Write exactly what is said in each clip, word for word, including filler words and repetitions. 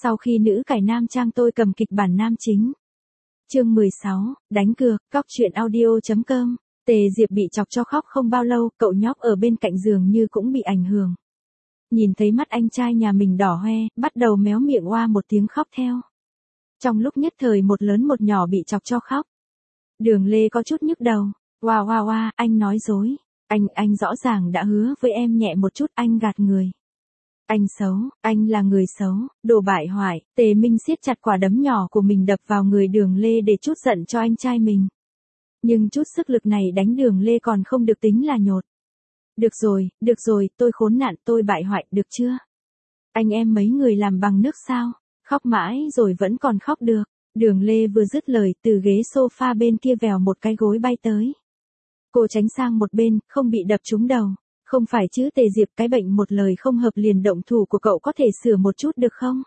Sau khi nữ cải nam trang tôi cầm kịch bản nam chính. Chương mười sáu, đánh cược, cóc truyện audio chấm com. Tề Diệp bị chọc cho khóc không bao lâu, cậu nhóc ở bên cạnh giường như cũng bị ảnh hưởng. Nhìn thấy mắt anh trai nhà mình đỏ hoe, bắt đầu méo miệng oa một tiếng khóc theo. Trong lúc nhất thời một lớn một nhỏ bị chọc cho khóc. Đường Lê có chút nhức đầu. Oa oa oa, anh nói dối. Anh, anh rõ ràng đã hứa với em nhẹ một chút, anh gạt người. Anh xấu, anh là người xấu, đồ bại hoại. Tề Minh siết chặt quả đấm nhỏ của mình đập vào người Đường Lê để trút giận cho anh trai mình. Nhưng chút sức lực này đánh Đường Lê còn không được tính là nhột. Được rồi, được rồi, tôi khốn nạn, tôi bại hoại, được chưa? Anh em mấy người làm bằng nước sao? Khóc mãi rồi vẫn còn khóc được. Đường Lê vừa dứt lời, từ ghế sofa bên kia vèo một cái gối bay tới. Cô tránh sang một bên, không bị đập trúng đầu. Không phải chứ Tề Diệp, cái bệnh một lời không hợp liền động thủ của cậu có thể sửa một chút được không?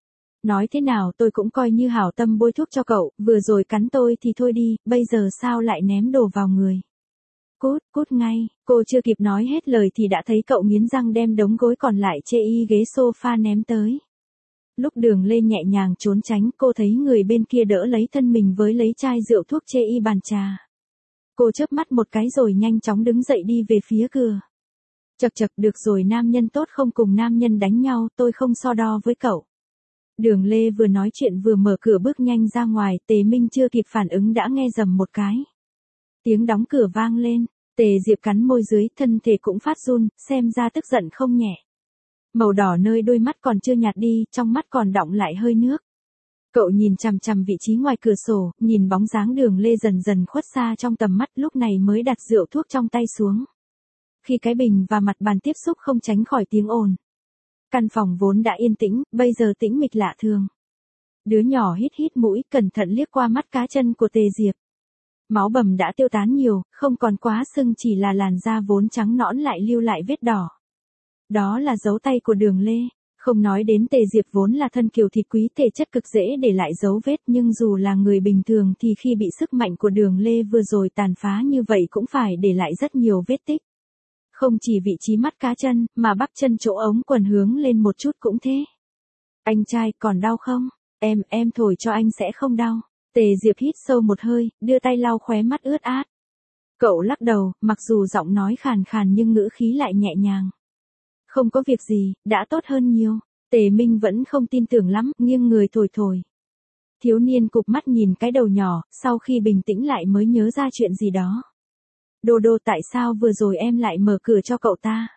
Nói thế nào tôi cũng coi như hảo tâm bôi thuốc cho cậu, vừa rồi cắn tôi thì thôi đi, bây giờ sao lại ném đồ vào người? Cút, cút ngay, cô chưa kịp nói hết lời thì đã thấy cậu nghiến răng đem đống gối còn lại chê y ghế sofa ném tới. Lúc Đường Lê nhẹ nhàng trốn tránh, cô thấy người bên kia đỡ lấy thân mình với lấy chai rượu thuốc chê y bàn trà. Cô chớp mắt một cái rồi nhanh chóng đứng dậy đi về phía cửa. Chậc chậc, được rồi, nam nhân tốt không cùng nam nhân đánh nhau, tôi không so đo với cậu. Đường Lê vừa nói chuyện vừa mở cửa bước nhanh ra ngoài, Tề Minh chưa kịp phản ứng đã nghe rầm một cái. Tiếng đóng cửa vang lên, Tề Diệp cắn môi dưới, thân thể cũng phát run, xem ra tức giận không nhẹ. Màu đỏ nơi đôi mắt còn chưa nhạt đi, trong mắt còn đọng lại hơi nước. Cậu nhìn chằm chằm vị trí ngoài cửa sổ, nhìn bóng dáng Đường Lê dần dần khuất xa trong tầm mắt, lúc này mới đặt rượu thuốc trong tay xuống. Khi cái bình và mặt bàn tiếp xúc không tránh khỏi tiếng ồn. Căn phòng vốn đã yên tĩnh, bây giờ tĩnh mịch lạ thường. Đứa nhỏ hít hít mũi, cẩn thận liếc qua mắt cá chân của Tề Diệp. Máu bầm đã tiêu tán nhiều, không còn quá sưng, chỉ là làn da vốn trắng nõn lại lưu lại vết đỏ. Đó là dấu tay của Đường Lê. Không nói đến Tề Diệp vốn là thân kiều thịt quý, thể chất cực dễ để lại dấu vết, nhưng dù là người bình thường thì khi bị sức mạnh của Đường Lê vừa rồi tàn phá như vậy cũng phải để lại rất nhiều vết tích. Không chỉ vị trí mắt cá chân, mà bắp chân chỗ ống quần hướng lên một chút cũng thế. Anh trai, còn đau không? Em, em thổi cho anh sẽ không đau. Tề Diệp hít sâu một hơi, đưa tay lau khóe mắt ướt át. Cậu lắc đầu, mặc dù giọng nói khàn khàn nhưng ngữ khí lại nhẹ nhàng. Không có việc gì, đã tốt hơn nhiều. Tề Minh vẫn không tin tưởng lắm, nghiêng người thổi thổi. Thiếu niên cụp mắt nhìn cái đầu nhỏ, sau khi bình tĩnh lại mới nhớ ra chuyện gì đó. Đô Đô, tại sao vừa rồi em lại mở cửa cho cậu ta?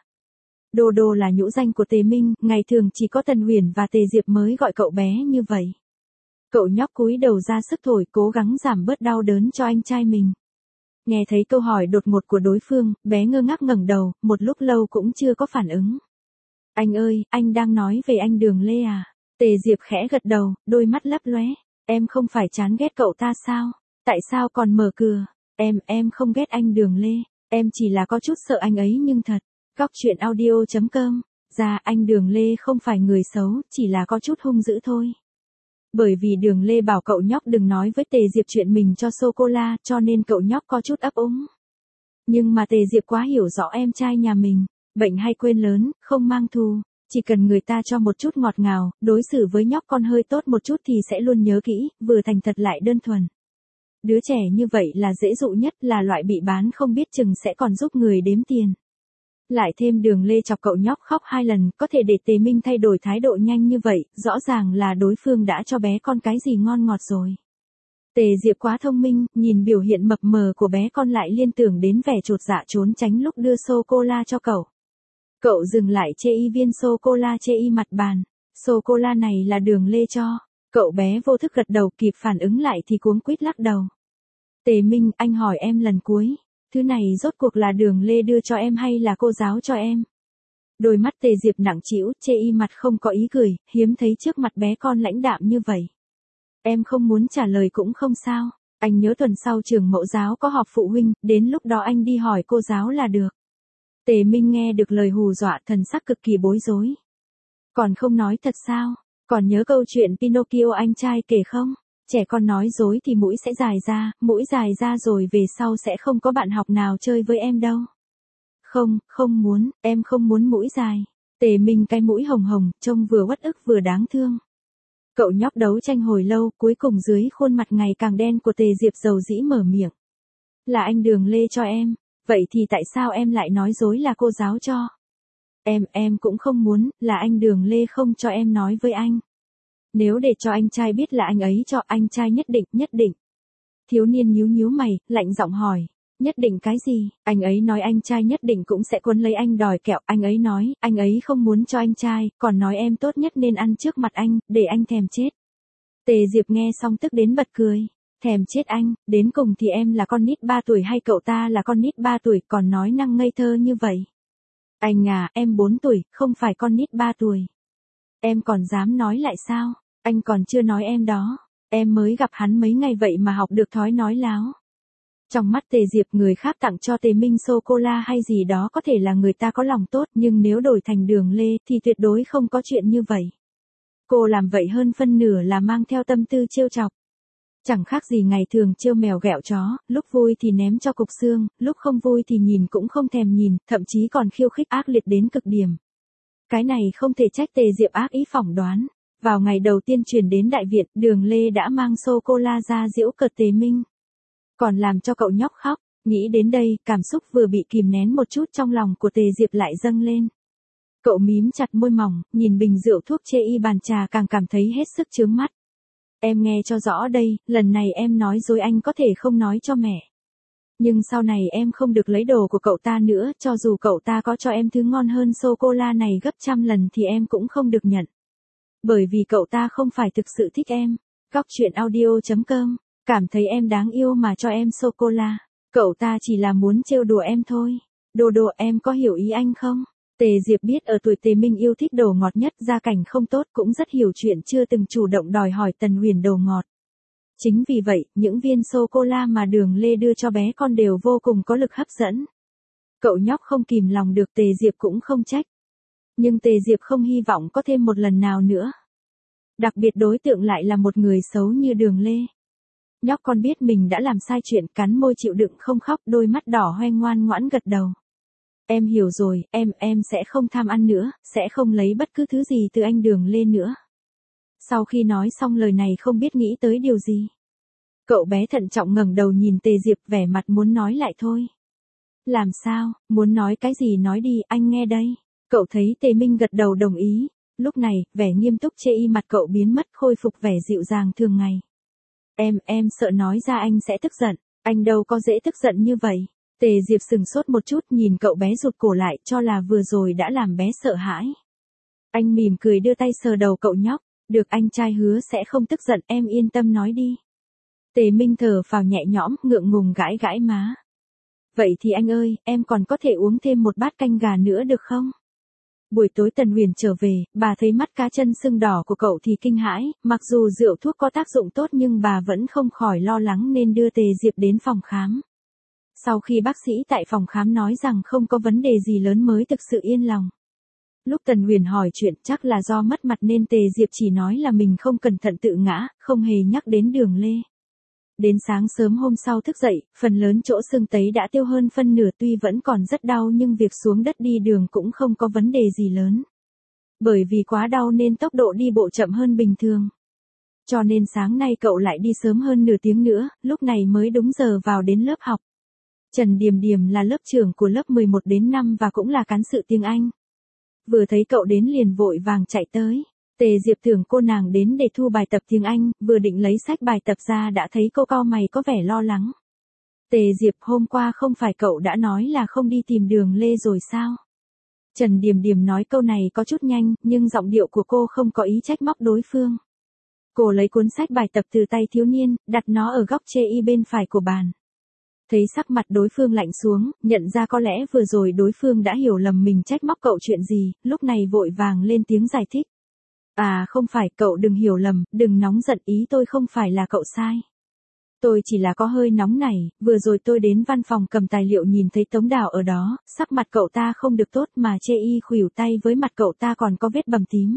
Đô Đô là nhũ danh của Tề Minh, ngày thường chỉ có Tần Huyền và Tề Diệp mới gọi cậu bé như vậy. Cậu nhóc cúi đầu ra sức thổi, cố gắng giảm bớt đau đớn cho anh trai mình. Nghe thấy câu hỏi đột ngột của đối phương, bé ngơ ngác ngẩng đầu, một lúc lâu cũng chưa có phản ứng. Anh ơi, anh đang nói về anh Đường Lê à? Tề Diệp khẽ gật đầu, đôi mắt lấp lóe. Em không phải chán ghét cậu ta sao? Tại sao còn mở cửa? Em, em không ghét anh Đường Lê. Em chỉ là có chút sợ anh ấy nhưng thật. Cóc truyện audio chấm com. Dạ, anh Đường Lê không phải người xấu, chỉ là có chút hung dữ thôi. Bởi vì Đường Lê bảo cậu nhóc đừng nói với Tề Diệp chuyện mình cho sô-cô-la, cho nên cậu nhóc có chút ấp úng. Nhưng mà Tề Diệp quá hiểu rõ em trai nhà mình. Bệnh hay quên lớn, không mang thù. Chỉ cần người ta cho một chút ngọt ngào, đối xử với nhóc con hơi tốt một chút thì sẽ luôn nhớ kỹ, vừa thành thật lại đơn thuần. Đứa trẻ như vậy là dễ dụ nhất, là loại bị bán không biết chừng sẽ còn giúp người đếm tiền. Lại thêm Đường Lê chọc cậu nhóc khóc hai lần, có thể để Tề Minh thay đổi thái độ nhanh như vậy, rõ ràng là đối phương đã cho bé con cái gì ngon ngọt rồi. Tề Diệp quá thông minh, nhìn biểu hiện mập mờ của bé con lại liên tưởng đến vẻ chột dạ trốn tránh lúc đưa sô-cô-la cho cậu. Cậu dừng lại chê y viên sô-cô-la chê y mặt bàn. Sô-cô-la này là Đường Lê cho. Cậu bé vô thức gật đầu, kịp phản ứng lại thì cuống quýt lắc đầu. Tề Minh, anh hỏi em lần cuối. Thứ này rốt cuộc là Đường Lê đưa cho em hay là cô giáo cho em? Đôi mắt Tề Diệp nặng trĩu, chê y mặt không có ý cười, hiếm thấy trước mặt bé con lãnh đạm như vậy. Em không muốn trả lời cũng không sao. Anh nhớ tuần sau trường mẫu giáo có họp phụ huynh, đến lúc đó anh đi hỏi cô giáo là được. Tề Minh nghe được lời hù dọa, thần sắc cực kỳ bối rối. Còn không nói thật sao? Còn nhớ câu chuyện Pinocchio anh trai kể không? Trẻ con nói dối thì mũi sẽ dài ra, mũi dài ra rồi về sau sẽ không có bạn học nào chơi với em đâu. Không, không muốn, em không muốn mũi dài. Tề Minh cái mũi hồng hồng, trông vừa uất ức vừa đáng thương. Cậu nhóc đấu tranh hồi lâu, cuối cùng dưới khuôn mặt ngày càng đen của Tề Diệp dầu dĩ mở miệng. Là anh Đường Lê cho em, vậy thì tại sao em lại nói dối là cô giáo cho? Em, em cũng không muốn, là anh Đường Lê không cho em nói với anh. Nếu để cho anh trai biết là anh ấy cho, anh trai nhất định, nhất định. Thiếu niên nhíu nhíu mày, lạnh giọng hỏi. Nhất định cái gì? Anh ấy nói anh trai nhất định cũng sẽ cuốn lấy anh đòi kẹo. Anh ấy nói, anh ấy không muốn cho anh trai, còn nói em tốt nhất nên ăn trước mặt anh, để anh thèm chết. Tề Diệp nghe xong tức đến bật cười. Thèm chết anh, đến cùng thì em là con nít ba tuổi hay cậu ta là con nít ba tuổi còn nói năng ngây thơ như vậy? Anh à, em bốn tuổi, không phải con nít ba tuổi. Em còn dám nói lại sao? Anh còn chưa nói em đó. Em mới gặp hắn mấy ngày vậy mà học được thói nói láo. Trong mắt Tề Diệp, người khác tặng cho Tề Minh sô-cô-la hay gì đó có thể là người ta có lòng tốt, nhưng nếu đổi thành Đường Lê thì tuyệt đối không có chuyện như vậy. Cô làm vậy hơn phân nửa là mang theo tâm tư trêu chọc. Chẳng khác gì ngày thường trêu mèo ghẹo chó, lúc vui thì ném cho cục xương, lúc không vui thì nhìn cũng không thèm nhìn, thậm chí còn khiêu khích ác liệt đến cực điểm. Cái này không thể trách Tề Diệp ác ý phỏng đoán. Vào ngày đầu tiên chuyển đến Đại Việt, Đường Lê đã mang sô-cô-la ra giễu cợt Tề Minh. Còn làm cho cậu nhóc khóc. Nghĩ đến đây, cảm xúc vừa bị kìm nén một chút trong lòng của Tề Diệp lại dâng lên. Cậu mím chặt môi mỏng, nhìn bình rượu thuốc chê y bàn trà càng cảm thấy hết sức chướng mắt. Em nghe cho rõ đây, lần này em nói dối anh có thể không nói cho mẹ. Nhưng sau này em không được lấy đồ của cậu ta nữa, cho dù cậu ta có cho em thứ ngon hơn sô-cô-la này gấp trăm lần thì em cũng không được nhận. Bởi vì cậu ta không phải thực sự thích em. Góc truyện audio chấm com, cảm thấy em đáng yêu mà cho em sô-cô-la. Cậu ta chỉ là muốn trêu đùa em thôi. Đồ đồ, em có hiểu ý anh không? Tề Diệp biết ở tuổi Tề Minh yêu thích đồ ngọt nhất, gia cảnh không tốt, cũng rất hiểu chuyện chưa từng chủ động đòi hỏi Tần Huyền đồ ngọt. Chính vì vậy, những viên sô-cô-la mà Đường Lê đưa cho bé con đều vô cùng có lực hấp dẫn. Cậu nhóc không kìm lòng được, Tề Diệp cũng không trách. Nhưng Tề Diệp không hy vọng có thêm một lần nào nữa. Đặc biệt đối tượng lại là một người xấu như Đường Lê. Nhóc con biết mình đã làm sai chuyện, cắn môi chịu đựng không khóc, đôi mắt đỏ hoe ngoan ngoãn gật đầu. Em hiểu rồi, em, em sẽ không tham ăn nữa, sẽ không lấy bất cứ thứ gì từ anh Đường Lê nữa. Sau khi nói xong lời này không biết nghĩ tới điều gì. Cậu bé thận trọng ngẩng đầu nhìn Tề Diệp, vẻ mặt muốn nói lại thôi. Làm sao, muốn nói cái gì nói đi, anh nghe đây. Cậu thấy Tề Minh gật đầu đồng ý. Lúc này, vẻ nghiêm túc chê y mặt cậu biến mất, khôi phục vẻ dịu dàng thường ngày. Em, em sợ nói ra anh sẽ tức giận. Anh đâu có dễ tức giận như vậy. Tề Diệp sừng sốt một chút, nhìn cậu bé rụt cổ lại, cho là vừa rồi đã làm bé sợ hãi. Anh mỉm cười đưa tay sờ đầu cậu nhóc. Được, anh trai hứa sẽ không tức giận, em yên tâm nói đi. Tề Minh thở phào nhẹ nhõm, ngượng ngùng gãi gãi má. Vậy thì anh ơi, em còn có thể uống thêm một bát canh gà nữa được không? Buổi tối Tần Huyền trở về, bà thấy mắt cá chân sưng đỏ của cậu thì kinh hãi, mặc dù rượu thuốc có tác dụng tốt nhưng bà vẫn không khỏi lo lắng nên đưa Tề Diệp đến phòng khám. Sau khi bác sĩ tại phòng khám nói rằng không có vấn đề gì lớn mới thực sự yên lòng. Lúc Tần Huyền hỏi chuyện, chắc là do mất mặt nên Tề Diệp chỉ nói là mình không cẩn thận tự ngã, không hề nhắc đến Đường Lê. Đến sáng sớm hôm sau thức dậy, phần lớn chỗ sưng tấy đã tiêu hơn phân nửa, tuy vẫn còn rất đau nhưng việc xuống đất đi đường cũng không có vấn đề gì lớn. Bởi vì quá đau nên tốc độ đi bộ chậm hơn bình thường. Cho nên sáng nay cậu lại đi sớm hơn nửa tiếng nữa, lúc này mới đúng giờ vào đến lớp học. Trần Điềm Điềm là lớp trưởng của lớp mười một đến năm và cũng là cán sự tiếng Anh. Vừa thấy cậu đến liền vội vàng chạy tới. Tề Diệp tưởng cô nàng đến để thu bài tập tiếng Anh, vừa định lấy sách bài tập ra đã thấy cô cau mày có vẻ lo lắng. Tề Diệp, hôm qua không phải cậu đã nói là không đi tìm Đường Lê rồi sao? Trần Điềm Điềm nói câu này có chút nhanh, nhưng giọng điệu của cô không có ý trách móc đối phương. Cô lấy cuốn sách bài tập từ tay thiếu niên, đặt nó ở góc chê y bên phải của bàn. Thấy sắc mặt đối phương lạnh xuống, nhận ra có lẽ vừa rồi đối phương đã hiểu lầm mình trách móc cậu chuyện gì, lúc này vội vàng lên tiếng giải thích. À không phải, cậu đừng hiểu lầm, đừng nóng giận, ý tôi không phải là cậu sai. Tôi chỉ là có hơi nóng này, vừa rồi tôi đến văn phòng cầm tài liệu nhìn thấy Tống Đào ở đó, sắc mặt cậu ta không được tốt mà chê y khuỷu tay với mặt cậu ta còn có vết bầm tím.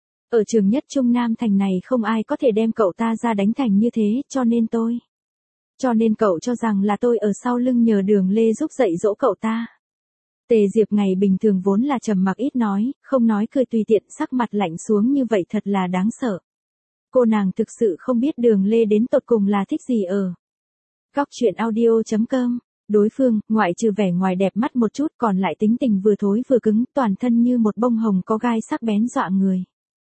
Ở trường nhất Trung Nam Thành này không ai có thể đem cậu ta ra đánh thành như thế, cho nên tôi. Cho nên cậu cho rằng là tôi ở sau lưng nhờ Đường Lê giúp dạy dỗ cậu ta. Tề Diệp ngày bình thường vốn là trầm mặc ít nói, không nói cười tùy tiện, sắc mặt lạnh xuống như vậy thật là đáng sợ. Cô nàng thực sự không biết Đường Lê đến tột cùng là thích gì ở. Góc truyện audio.com. Đối phương, ngoại trừ vẻ ngoài đẹp mắt một chút còn lại tính tình vừa thối vừa cứng, toàn thân như một bông hồng có gai sắc bén dọa người.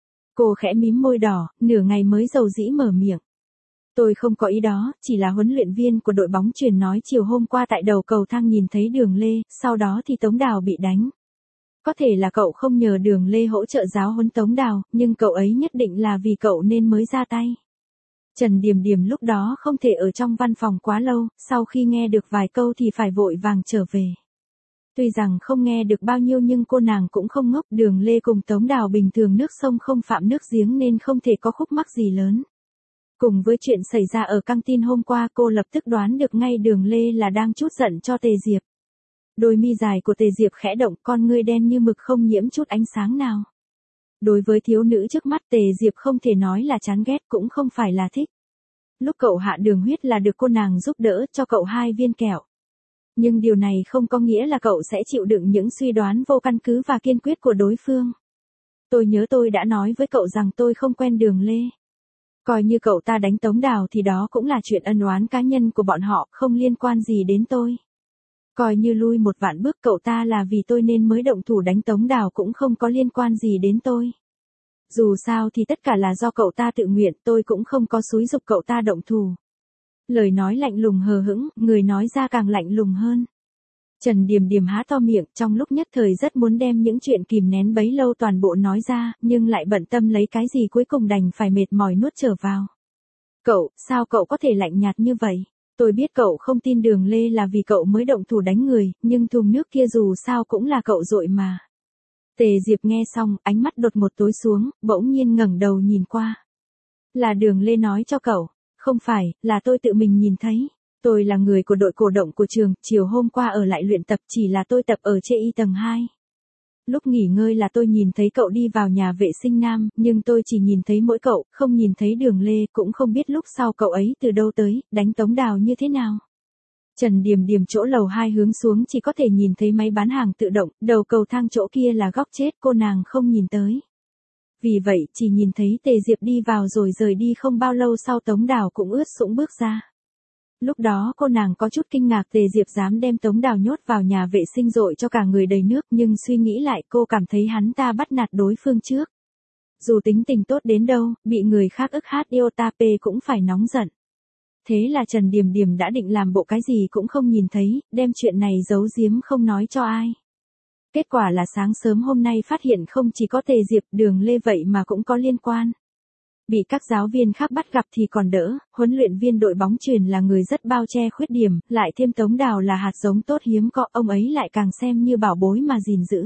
Cô khẽ mím môi đỏ, nửa ngày mới dầu dĩ mở miệng. Tôi không có ý đó, chỉ là huấn luyện viên của đội bóng chuyền nói chiều hôm qua tại đầu cầu thang nhìn thấy Đường Lê, sau đó thì Tống Đào bị đánh. Có thể là cậu không nhờ Đường Lê hỗ trợ giáo huấn Tống Đào, nhưng cậu ấy nhất định là vì cậu nên mới ra tay. Trần Điềm Điềm lúc đó không thể ở trong văn phòng quá lâu, sau khi nghe được vài câu thì phải vội vàng trở về. Tuy rằng không nghe được bao nhiêu nhưng cô nàng cũng không ngốc, Đường Lê cùng Tống Đào bình thường nước sông không phạm nước giếng nên không thể có khúc mắc gì lớn. Cùng với chuyện xảy ra ở căng tin hôm qua cô lập tức đoán được ngay Đường Lê là đang trút giận cho Tề Diệp. Đôi mi dài của Tề Diệp khẽ động, con ngươi đen như mực không nhiễm chút ánh sáng nào. Đối với thiếu nữ trước mắt Tề Diệp không thể nói là chán ghét cũng không phải là thích. Lúc cậu hạ đường huyết là được cô nàng giúp đỡ cho cậu hai viên kẹo. Nhưng điều này không có nghĩa là cậu sẽ chịu đựng những suy đoán vô căn cứ và kiên quyết của đối phương. Tôi nhớ tôi đã nói với cậu rằng tôi không quen Đường Lê. Coi như cậu ta đánh Tống Đào thì đó cũng là chuyện ân oán cá nhân của bọn họ, không liên quan gì đến tôi. Coi như lui một vạn bước cậu ta là vì tôi nên mới động thủ đánh Tống Đào cũng không có liên quan gì đến tôi. Dù sao thì tất cả là do cậu ta tự nguyện, tôi cũng không có xúi giục cậu ta động thủ. Lời nói lạnh lùng hờ hững, người nói ra càng lạnh lùng hơn. Trần Điềm Điềm há to miệng, trong lúc nhất thời rất muốn đem những chuyện kìm nén bấy lâu toàn bộ nói ra, nhưng lại bận tâm lấy cái gì cuối cùng đành phải mệt mỏi nuốt trở vào. Cậu, sao cậu có thể lạnh nhạt như vậy? Tôi biết cậu không tin Đường Lê là vì cậu mới động thủ đánh người, nhưng thùng nước kia dù sao cũng là cậu dội mà. Tề Diệp nghe xong, ánh mắt đột một tối xuống, bỗng nhiên ngẩng đầu nhìn qua. Là Đường Lê nói cho cậu, không phải, là tôi tự mình nhìn thấy. Tôi là người của đội cổ động của trường, chiều hôm qua ở lại luyện tập chỉ là tôi tập ở chê y tầng hai. Lúc nghỉ ngơi là tôi nhìn thấy cậu đi vào nhà vệ sinh nam, nhưng tôi chỉ nhìn thấy mỗi cậu, không nhìn thấy Đường Lê, cũng không biết lúc sau cậu ấy từ đâu tới, đánh Tống Đào như thế nào. Trần Điềm Điềm chỗ lầu hai hướng xuống chỉ có thể nhìn thấy máy bán hàng tự động, đầu cầu thang chỗ kia là góc chết, cô nàng không nhìn tới. Vì vậy, chỉ nhìn thấy Tề Diệp đi vào rồi rời đi không bao lâu sau Tống Đào cũng ướt sũng bước ra. Lúc đó cô nàng có chút kinh ngạc Tề Diệp dám đem Tống Đào nhốt vào nhà vệ sinh dội cho cả người đầy nước, nhưng suy nghĩ lại cô cảm thấy hắn ta bắt nạt đối phương trước. Dù tính tình tốt đến đâu, bị người khác ức hát yêu ta pê cũng phải nóng giận. Thế là Trần Điềm Điềm đã định làm bộ cái gì cũng không nhìn thấy, đem chuyện này giấu giếm không nói cho ai. Kết quả là sáng sớm hôm nay phát hiện không chỉ có Tề Diệp, Đường Lê vậy mà cũng có liên quan. Bị các giáo viên khác bắt gặp thì còn đỡ, huấn luyện viên đội bóng chuyền là người rất bao che khuyết điểm, lại thêm Tống Đào là hạt giống tốt hiếm có, ông ấy lại càng xem như bảo bối mà gìn giữ.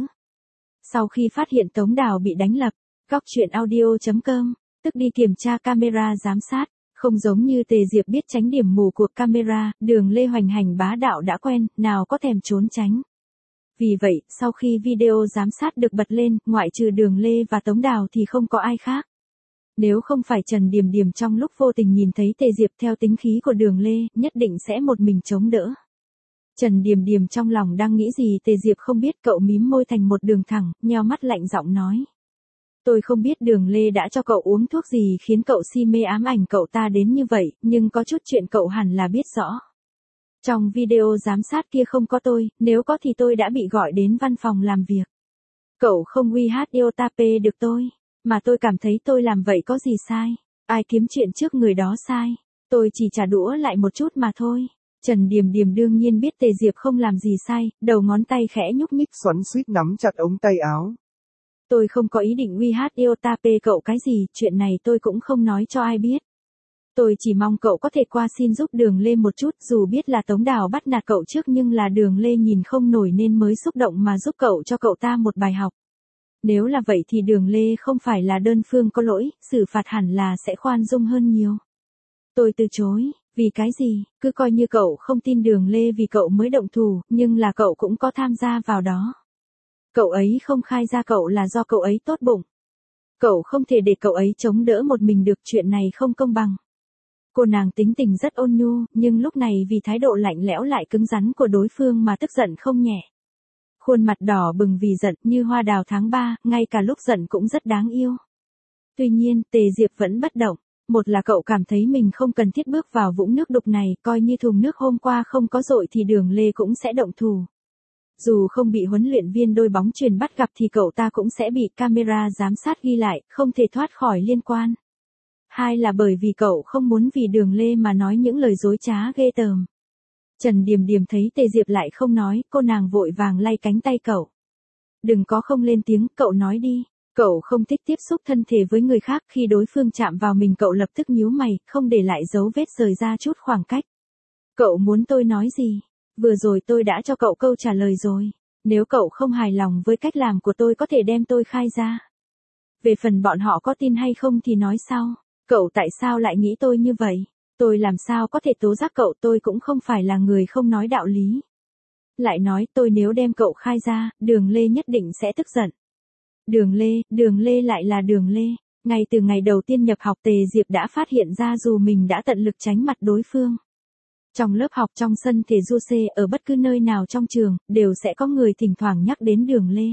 Sau khi phát hiện Tống Đào bị đánh lập, góc truyện audio.com, tức đi kiểm tra camera giám sát, không giống như Tề Diệp biết tránh điểm mù của camera, Đường Lê hoành hành bá đạo đã quen, nào có thèm trốn tránh. Vì vậy, sau khi video giám sát được bật lên, ngoại trừ Đường Lê và Tống Đào thì không có ai khác. Nếu không phải Trần Điềm Điềm trong lúc vô tình nhìn thấy Tề Diệp theo tính khí của Đường Lê, nhất định sẽ một mình chống đỡ. Trần Điềm Điềm trong lòng đang nghĩ gì Tề Diệp không biết, cậu mím môi thành một đường thẳng, nheo mắt lạnh giọng nói. Tôi không biết Đường Lê đã cho cậu uống thuốc gì khiến cậu si mê ám ảnh cậu ta đến như vậy, nhưng có chút chuyện cậu hẳn là biết rõ. Trong video giám sát kia không có tôi, nếu có thì tôi đã bị gọi đến văn phòng làm việc. Cậu không uy hát yêu ta pê được tôi, mà tôi cảm thấy tôi làm vậy có gì sai. Ai kiếm chuyện trước người đó sai. Tôi chỉ trả đũa lại một chút mà thôi. Trần Điềm Điềm đương nhiên biết Tề Diệp không làm gì sai, đầu ngón tay khẽ nhúc nhích xoắn xuýt nắm chặt ống tay áo. Tôi không có ý định uy hát yêu ta pê cậu cái gì, chuyện này tôi cũng không nói cho ai biết. Tôi chỉ mong cậu có thể qua xin giúp Đường Lê một chút, dù biết là Tống Đào bắt nạt cậu trước nhưng là Đường Lê nhìn không nổi nên mới xúc động mà giúp cậu cho cậu ta một bài học. Nếu là vậy thì Đường Lê không phải là đơn phương có lỗi, xử phạt hẳn là sẽ khoan dung hơn nhiều. Tôi từ chối, vì cái gì, cứ coi như cậu không tin Đường Lê vì cậu mới động thủ, nhưng là cậu cũng có tham gia vào đó. Cậu ấy không khai ra cậu là do cậu ấy tốt bụng. Cậu không thể để cậu ấy chống đỡ một mình được, chuyện này không công bằng. Cô nàng tính tình rất ôn nhu, nhưng lúc này vì thái độ lạnh lẽo lại cứng rắn của đối phương mà tức giận không nhẹ. Khuôn mặt đỏ bừng vì giận như hoa đào tháng ba, ngay cả lúc giận cũng rất đáng yêu. Tuy nhiên, Tề Diệp vẫn bất động. Một là cậu cảm thấy mình không cần thiết bước vào vũng nước đục này, coi như thùng nước hôm qua không có dội thì Đường Lê cũng sẽ động thủ. Dù không bị huấn luyện viên đôi bóng chuyền bắt gặp thì cậu ta cũng sẽ bị camera giám sát ghi lại, không thể thoát khỏi liên quan. Hai là bởi vì cậu không muốn vì Đường Lê mà nói những lời dối trá ghê tởm. Trần Điềm Điềm thấy Tề Diệp lại không nói, cô nàng vội vàng lay cánh tay cậu. Đừng có không lên tiếng, cậu nói đi. Cậu không thích tiếp xúc thân thể với người khác, khi đối phương chạm vào mình cậu lập tức nhíu mày, không để lại dấu vết rời ra chút khoảng cách. Cậu muốn tôi nói gì? Vừa rồi tôi đã cho cậu câu trả lời rồi. Nếu cậu không hài lòng với cách làm của tôi có thể đem tôi khai ra. Về phần bọn họ có tin hay không thì nói sau. Cậu tại sao lại nghĩ tôi như vậy? Tôi làm sao có thể tố giác cậu, tôi cũng không phải là người không nói đạo lý. Lại nói tôi nếu đem cậu khai ra, Đường Lê nhất định sẽ tức giận. Đường Lê, Đường Lê lại là Đường Lê. Ngay từ ngày đầu tiên nhập học Tề Diệp đã phát hiện ra dù mình đã tận lực tránh mặt đối phương. Trong lớp học, trong sân thể du xê, ở bất cứ nơi nào trong trường, đều sẽ có người thỉnh thoảng nhắc đến Đường Lê.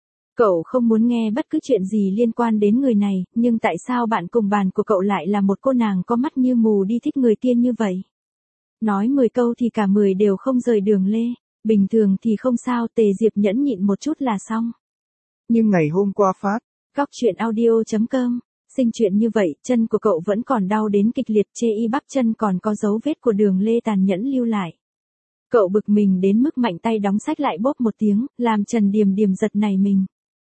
Cậu không muốn nghe bất cứ chuyện gì liên quan đến người này, nhưng tại sao bạn cùng bàn của cậu lại là một cô nàng có mắt như mù đi thích người kia như vậy? Nói mười câu thì cả mười đều không rời Đường Lê. Bình thường thì không sao, Tề Diệp nhẫn nhịn một chút là xong. Nhưng ngày hôm qua phát. Góc truyện audio chấm com. Sinh chuyện như vậy, chân của cậu vẫn còn đau đến kịch liệt, chê y bắp chân còn có dấu vết của Đường Lê tàn nhẫn lưu lại. Cậu bực mình đến mức mạnh tay đóng sách lại bóp một tiếng, làm Trần Điềm Điềm giật nảy mình.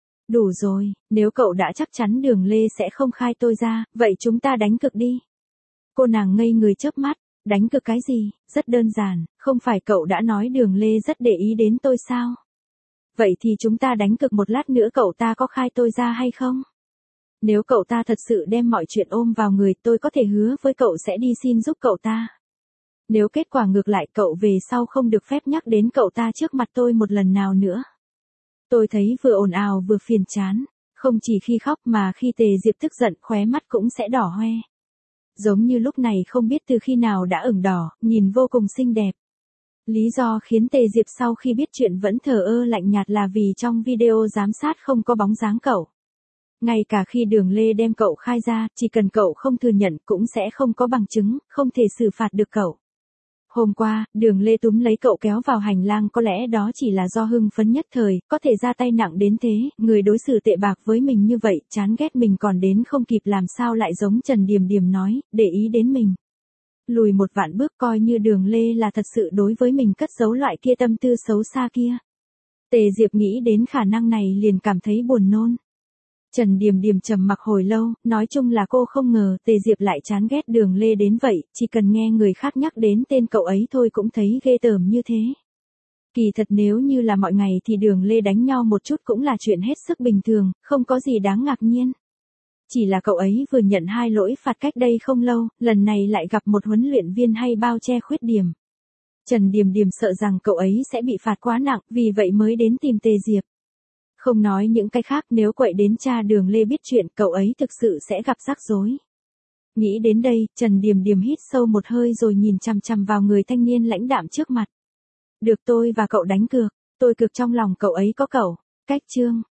Đủ rồi, nếu cậu đã chắc chắn Đường Lê sẽ không khai tôi ra, vậy chúng ta đánh cược đi. Cô nàng ngây người chớp mắt, đánh cược cái gì, rất đơn giản, không phải cậu đã nói Đường Lê rất để ý đến tôi sao? Vậy thì chúng ta đánh cược một lát nữa cậu ta có khai tôi ra hay không? Nếu cậu ta thật sự đem mọi chuyện ôm vào người, tôi có thể hứa với cậu sẽ đi xin giúp cậu ta. Nếu kết quả ngược lại, cậu về sau không được phép nhắc đến cậu ta trước mặt tôi một lần nào nữa. Tôi thấy vừa ồn ào vừa phiền chán, không chỉ khi khóc mà khi Tề Diệp tức giận khóe mắt cũng sẽ đỏ hoe. Giống như lúc này không biết từ khi nào đã ửng đỏ, nhìn vô cùng xinh đẹp. Lý do khiến Tề Diệp sau khi biết chuyện vẫn thờ ơ lạnh nhạt là vì trong video giám sát không có bóng dáng cậu. Ngay cả khi Đường Lê đem cậu khai ra, chỉ cần cậu không thừa nhận cũng sẽ không có bằng chứng, không thể xử phạt được cậu. Hôm qua, Đường Lê túm lấy cậu kéo vào hành lang, có lẽ đó chỉ là do hưng phấn nhất thời, có thể ra tay nặng đến thế, người đối xử tệ bạc với mình như vậy, chán ghét mình còn đến không kịp làm sao lại giống Trần Điềm Điềm nói, để ý đến mình. Lùi một vạn bước coi như Đường Lê là thật sự đối với mình cất giấu loại kia tâm tư xấu xa kia. Tề Diệp nghĩ đến khả năng này liền cảm thấy buồn nôn. Trần Điềm Điềm trầm mặc hồi lâu, nói chung là cô không ngờ Tề Diệp lại chán ghét Đường Lê đến vậy, chỉ cần nghe người khác nhắc đến tên cậu ấy thôi cũng thấy ghê tởm như thế. Kỳ thật nếu như là mọi ngày thì Đường Lê đánh nhau một chút cũng là chuyện hết sức bình thường, không có gì đáng ngạc nhiên. Chỉ là cậu ấy vừa nhận hai lỗi phạt cách đây không lâu, lần này lại gặp một huấn luyện viên hay bao che khuyết điểm. Trần Điềm Điềm sợ rằng cậu ấy sẽ bị phạt quá nặng, vì vậy mới đến tìm Tề Diệp. Không nói những cái khác, nếu quậy đến cha Đường Lê biết chuyện, cậu ấy thực sự sẽ gặp rắc rối. Nghĩ đến đây, Trần Điềm Điềm hít sâu một hơi rồi nhìn chằm chằm vào người thanh niên lãnh đạm trước mặt. Được, tôi và cậu đánh cược, tôi cược trong lòng cậu ấy có cậu. Cách chương